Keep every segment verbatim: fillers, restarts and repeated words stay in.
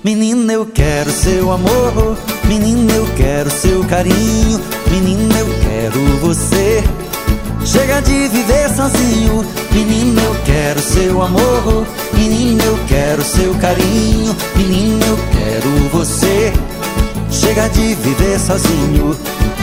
Menina, eu quero seu amor. Menina, eu quero seu carinho. Menina, eu quero você. Chega de viver sozinho. Menina, eu quero seu amor. Menina, eu quero seu carinho. Menina, eu quero você. Chega de viver sozinho.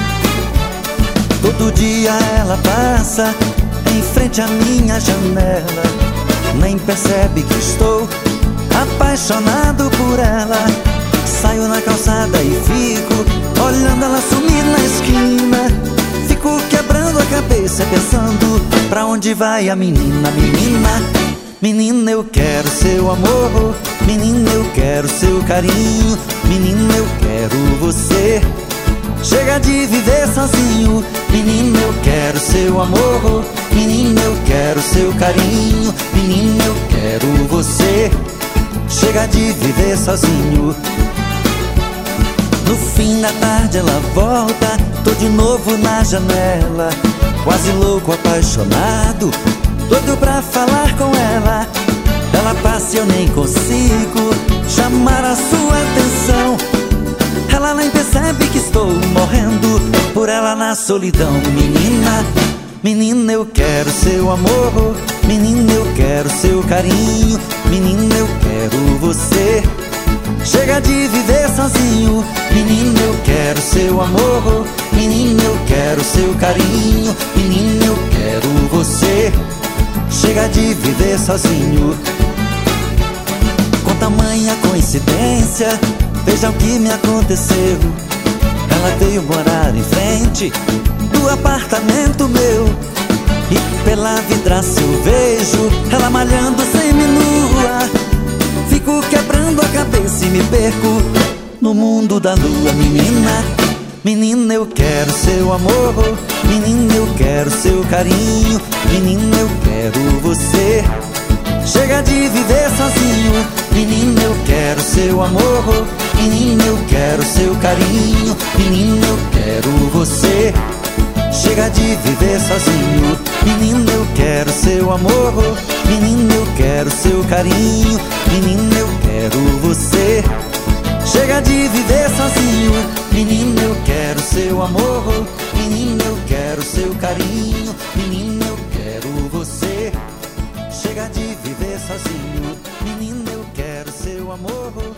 Todo dia ela passa em frente à minha janela, nem percebe que estou apaixonado por ela. Saio na calçada e fico olhando ela sumir na esquina. Fico quebrando a cabeça pensando pra onde vai a menina. Menina, menina, eu quero seu amor. Menina, eu quero seu carinho. Menina, eu quero você. Chega de viver sozinho. Menina, eu quero seu amor. Menina, eu quero seu carinho. Menina, eu quero você. Chega de viver sozinho. No fim da tarde ela volta, tô de novo na janela, quase louco, apaixonado, doido pra falar com ela. Ela passa e eu nem consigo chamar a sua atenção. Ela nem percebe que estou morrendo por ela na solidão. Menina, menina, eu quero seu amor. Menina, eu quero seu carinho. Menina, eu quero você. Chega de viver sozinho. Menina, eu quero seu amor. Menina, eu quero seu carinho. Menina, eu quero você. Chega de viver sozinho. Com tamanha coincidência, veja o que me aconteceu. Ela veio morar em frente do apartamento meu, e pela vidraça eu vejo ela malhando seminua. Fico quebrando a cabeça e me perco no mundo da lua. Menina, menina, eu quero seu amor. Menina, eu quero seu carinho. Menina, eu quero você. Chega de viver sozinho. Menina, eu quero seu amor. Menina, eu quero seu carinho. Menina, eu quero você. Chega de viver sozinho. Menina, eu quero seu amor. Menina, eu quero seu carinho. Menina, eu quero você. Chega de viver sozinho. Menina, eu quero seu amor. Menina, eu quero seu carinho. Menina, eu quero você. Chega de viver sozinho. Menina, eu quero seu amor.